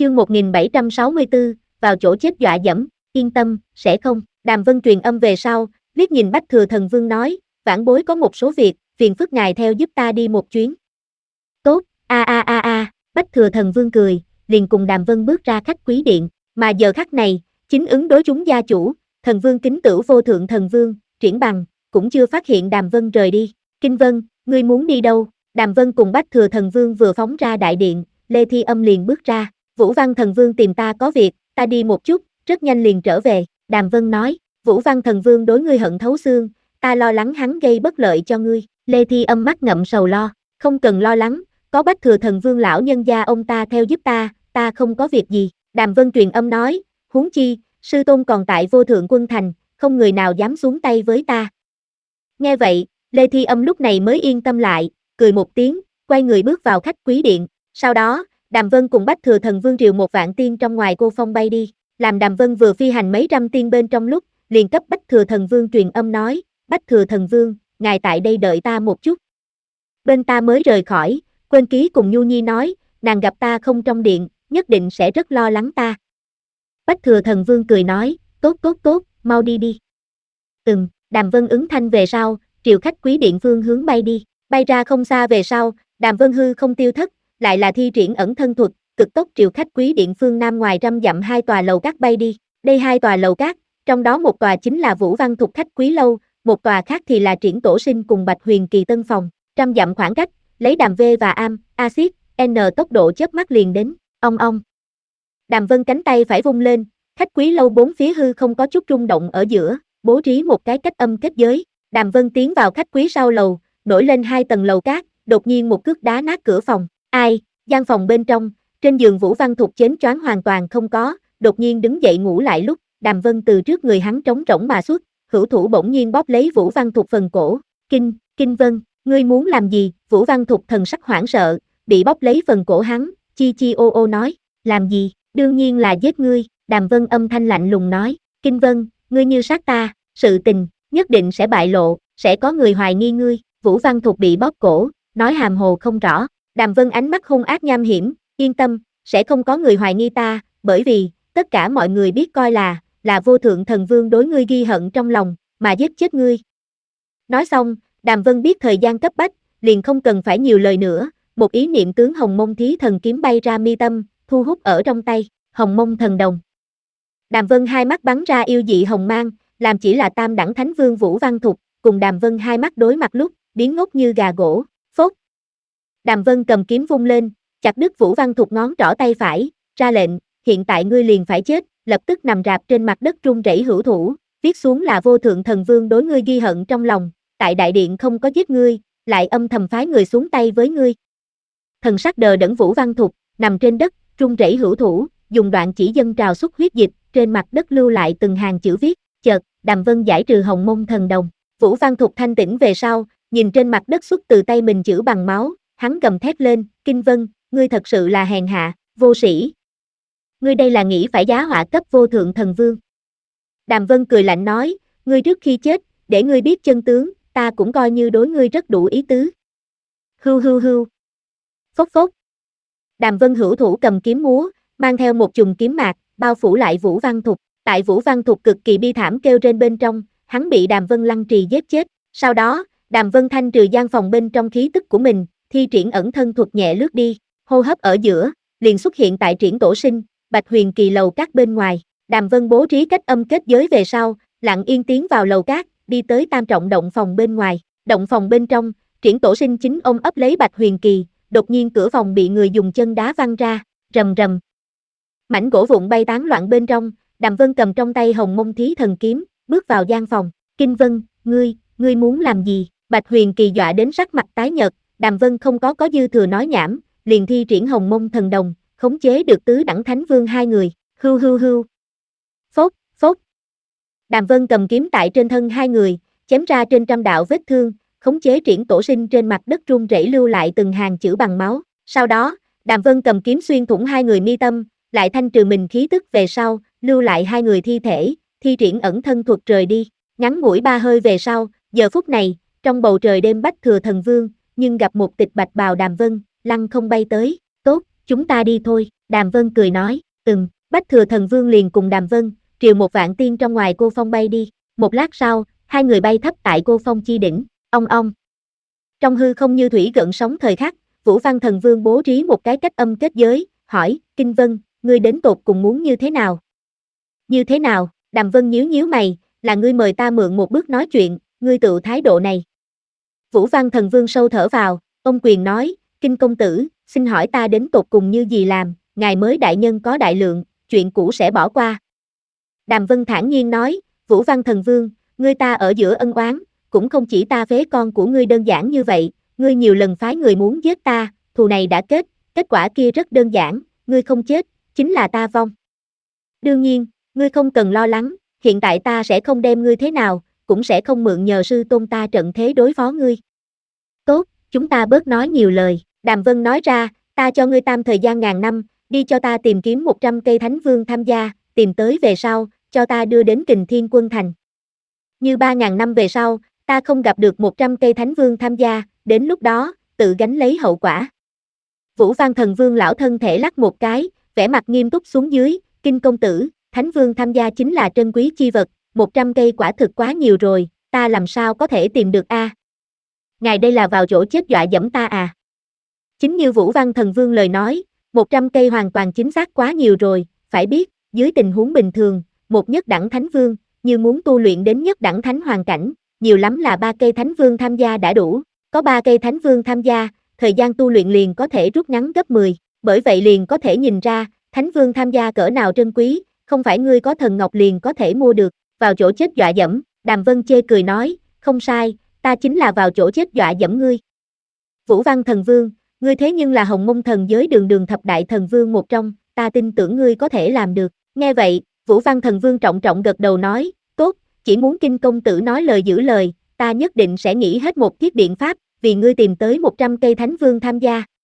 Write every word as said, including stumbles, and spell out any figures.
Chương một nghìn bảy trăm sáu mươi tư, vào chỗ chết dọa dẫm, yên tâm, sẽ không. Đàm Vân truyền âm về sau, liếc nhìn Bách Thừa Thần Vương nói, vãn bối có một số việc, phiền phức ngài theo giúp ta đi một chuyến. Tốt, a a a a, Bách Thừa Thần Vương cười, liền cùng Đàm Vân bước ra khách quý điện, mà giờ khắc này, chính ứng đối chúng gia chủ, Thần Vương Kính Tửu Vô Thượng Thần Vương, Triển Bằng, cũng chưa phát hiện Đàm Vân rời đi. Kinh Vân, ngươi muốn đi đâu? Đàm Vân cùng Bách Thừa Thần Vương vừa phóng ra đại điện, Lê Thi Âm liền bước ra, Vũ Văn Thần Vương tìm ta có việc, ta đi một chút, rất nhanh liền trở về. Đàm Vân nói, Vũ Văn Thần Vương đối ngươi hận thấu xương, ta lo lắng hắn gây bất lợi cho ngươi. Lê Thi Âm mắt ngậm sầu lo, không cần lo lắng, có Bách Thừa Thần Vương lão nhân gia ông ta theo giúp ta, ta không có việc gì. Đàm Vân truyền âm nói, huống chi, sư tôn còn tại Vô Thượng Quân Thành, không người nào dám xuống tay với ta. Nghe vậy, Lê Thi Âm lúc này mới yên tâm lại, cười một tiếng, quay người bước vào khách quý điện. Sau đó, Đàm Vân cùng Bách Thừa Thần Vương triều một vạn tiên trong ngoài cô phong bay đi, làm Đàm Vân vừa phi hành mấy trăm tiên bên trong lúc, liền cấp Bách Thừa Thần Vương truyền âm nói, Bách Thừa Thần Vương, ngài tại đây đợi ta một chút. Bên ta mới rời khỏi, quên ký cùng Nhu Nhi nói, nàng gặp ta không trong điện, nhất định sẽ rất lo lắng ta. Bách Thừa Thần Vương cười nói, tốt tốt tốt, mau đi đi. Ừm, Đàm Vân ứng thanh về sau, triều khách quý điện phương hướng bay đi, bay ra không xa về sau, Đàm Vân hư không tiêu thất, lại là thi triển ẩn thân thuật, cực tốc triều khách quý điện phương nam ngoài trăm dặm hai tòa lầu các bay đi. Đây hai tòa lầu các, trong đó một tòa chính là Vũ Văn Thục khách quý lâu, một tòa khác thì là Triển Tổ Sinh cùng Bạch Huyền Kỳ tân phòng. Trăm dặm khoảng cách, lấy Đàm V và Am, Axit, N tốc độ chớp mắt liền đến. Ong ong. Đàm Vân cánh tay phải vung lên, khách quý lâu bốn phía hư không có chút rung động ở giữa, bố trí một cái cách âm kết giới. Đàm Vân tiến vào khách quý sau lầu, nổi lên hai tầng lầu cát, đột nhiên một cước đá nát cửa phòng. Ai? Gian phòng bên trong, trên giường Vũ Văn Thục chến choáng hoàn toàn không có, đột nhiên đứng dậy ngủ lại lúc, Đàm Vân từ trước người hắn trống rỗng mà xuất, hữu thủ bỗng nhiên bóp lấy Vũ Văn Thục phần cổ. Kinh, Kinh Vân, ngươi muốn làm gì? Vũ Văn Thục thần sắc hoảng sợ, bị bóp lấy phần cổ hắn, chi chi ô ô nói, làm gì? Đương nhiên là giết ngươi. Đàm Vân âm thanh lạnh lùng nói, Kinh Vân, ngươi như sát ta, sự tình nhất định sẽ bại lộ, sẽ có người hoài nghi ngươi. Vũ Văn Thục bị bóp cổ, nói hàm hồ không rõ. Đàm Vân ánh mắt hung ác nham hiểm, yên tâm, sẽ không có người hoài nghi ta, bởi vì, tất cả mọi người biết coi là, là Vô Thượng Thần Vương đối ngươi ghi hận trong lòng, mà giết chết ngươi. Nói xong, Đàm Vân biết thời gian cấp bách, liền không cần phải nhiều lời nữa, một ý niệm tướng Hồng Mông Thí Thần kiếm bay ra mi tâm, thu hút ở trong tay, Hồng Mông Thần Đồng. Đàm Vân hai mắt bắn ra yêu dị hồng mang, làm chỉ là tam đẳng thánh vương Vũ Văn Thục, cùng Đàm Vân hai mắt đối mặt lúc, biến ngốc như gà gỗ, phốt. Đàm Vân cầm kiếm vung lên, chặt đứt Vũ Văn Thục ngón trỏ tay phải, ra lệnh, hiện tại ngươi liền phải chết, lập tức nằm rạp trên mặt đất run rẩy hữu thủ, viết xuống là Vô Thượng Thần Vương đối ngươi ghi hận trong lòng, tại đại điện không có giết ngươi, lại âm thầm phái người xuống tay với ngươi. Thần sắc đờ đẫn Vũ Văn Thục, nằm trên đất, run rẩy hữu thủ, dùng đoạn chỉ dân trào xuất huyết dịch, trên mặt đất lưu lại từng hàng chữ viết, chợt, Đàm Vân giải trừ Hồng Mông Thần Đồng. Vũ Văn Thục thanh tỉnh về sau, nhìn trên mặt đất xuất từ tay mình chữ bằng máu, hắn gầm thét lên, Kinh Vân, ngươi thật sự là hèn hạ, vô sĩ. Ngươi đây là nghĩ phải giá họa cấp Vô Thượng Thần Vương. Đàm Vân cười lạnh nói, ngươi trước khi chết, để ngươi biết chân tướng, ta cũng coi như đối ngươi rất đủ ý tứ. Hưu hưu hưu. Phốc phốc. Đàm Vân hữu thủ cầm kiếm múa, mang theo một chùm kiếm mạc, bao phủ lại Vũ Văn Thục. Tại Vũ Văn Thục cực kỳ bi thảm kêu trên bên trong, hắn bị Đàm Vân lăng trì giết chết. Sau đó, Đàm Vân thanh trừ gian phòng bên trong khí tức của mình, thi triển ẩn thân thuật nhẹ lướt đi, hô hấp ở giữa, liền xuất hiện tại Triển Tổ Sinh, Bạch Huyền Kỳ lầu các bên ngoài. Đàm Vân bố trí cách âm kết giới về sau, lặng yên tiến vào lầu các, đi tới tam trọng động phòng bên ngoài. Động phòng bên trong, Triển Tổ Sinh chính ôm ấp lấy Bạch Huyền Kỳ, đột nhiên cửa phòng bị người dùng chân đá văng ra, rầm rầm. Mảnh gỗ vụn bay tán loạn bên trong, Đàm Vân cầm trong tay Hồng Mông Thí Thần kiếm, bước vào gian phòng. Kinh Vân, ngươi, ngươi muốn làm gì? Bạch Huyền Kỳ dọa đến sắc mặt tái nhợt, Đàm Vân không có có dư thừa nói nhảm, liền thi triển Hồng Mông Thần Đồng, khống chế được tứ đẳng thánh vương hai người, hưu hưu hưu. Phốt, phốt. Đàm Vân cầm kiếm tại trên thân hai người, chém ra trên trăm đạo vết thương, khống chế Triển Tổ Sinh trên mặt đất run rẩy lưu lại từng hàng chữ bằng máu. Sau đó, Đàm Vân cầm kiếm xuyên thủng hai người mi tâm, lại thanh trừ mình khí tức về sau, lưu lại hai người thi thể, thi triển ẩn thân thuật rời đi. Ngắn ngủi ba hơi về sau, giờ phút này, trong bầu trời đêm Bách Thừa Thần Vương, nhưng gặp một tịch bạch bào Đàm Vân, lăng không bay tới, tốt, chúng ta đi thôi. Đàm Vân cười nói, ừm, Bách Thừa Thần Vương liền cùng Đàm Vân, triều một vạn tiên trong ngoài cô phong bay đi. Một lát sau, hai người bay thấp tại cô phong chi đỉnh, ong ong. Trong hư không như thủy gợn sóng thời khắc, Vũ Văn Thần Vương bố trí một cái cách âm kết giới, hỏi, Kinh Vân, ngươi đến tột cùng muốn như thế nào? Như thế nào? Đàm Vân nhíu nhíu mày, là ngươi mời ta mượn một bước nói chuyện, ngươi tự thái độ này. Vũ Văn Thần Vương sâu thở vào, ông quyền nói, Kinh công tử, xin hỏi ta đến tột cùng như gì làm, ngài mới đại nhân có đại lượng, chuyện cũ sẽ bỏ qua. Đàm Vân thản nhiên nói, Vũ Văn Thần Vương, ngươi ta ở giữa ân oán, cũng không chỉ ta phế con của ngươi đơn giản như vậy, ngươi nhiều lần phái người muốn giết ta, thù này đã kết, kết quả kia rất đơn giản, ngươi không chết, chính là ta vong. Đương nhiên, ngươi không cần lo lắng, hiện tại ta sẽ không đem ngươi thế nào, cũng sẽ không mượn nhờ sư tôn ta trận thế đối phó ngươi. Tốt, chúng ta bớt nói nhiều lời, Đàm Vân nói ra, ta cho ngươi tam thời gian ngàn năm, đi cho ta tìm kiếm một trăm cây thánh vương tham gia, tìm tới về sau, cho ta đưa đến Kình Thiên Quân Thành. Như ba ngàn năm về sau, ta không gặp được một trăm cây thánh vương tham gia, đến lúc đó, tự gánh lấy hậu quả. Vũ Văn Thần Vương lão thân thể lắc một cái, vẻ mặt nghiêm túc xuống dưới, Kinh công tử, thánh vương tham gia chính là trân quý chi vật, một trăm cây quả thực quá nhiều rồi, ta làm sao có thể tìm được a? À? Ngài đây là vào chỗ chết dọa dẫm ta à? Chính như Vũ Văn Thần Vương lời nói, một trăm cây hoàn toàn chính xác quá nhiều rồi, phải biết, dưới tình huống bình thường, một nhất đẳng thánh vương, như muốn tu luyện đến nhất đẳng thánh hoàn cảnh, nhiều lắm là ba cây thánh vương tham gia đã đủ, có ba cây thánh vương tham gia, thời gian tu luyện liền có thể rút ngắn gấp mười, bởi vậy liền có thể nhìn ra, thánh vương tham gia cỡ nào trân quý, không phải ngươi có thần ngọc liền có thể mua được, vào chỗ chết dọa dẫm, Đàm Vân chê cười nói, không sai, ta chính là vào chỗ chết dọa dẫm ngươi. Vũ Văn Thần Vương, ngươi thế nhưng là Hồng Mông thần giới đường đường thập đại thần vương một trong, ta tin tưởng ngươi có thể làm được, nghe vậy, Vũ Văn Thần Vương trọng trọng gật đầu nói, tốt, chỉ muốn Kinh công tử nói lời giữ lời, ta nhất định sẽ nghĩ hết một thiết biện pháp, vì ngươi tìm tới một trăm cây thánh vương tham gia.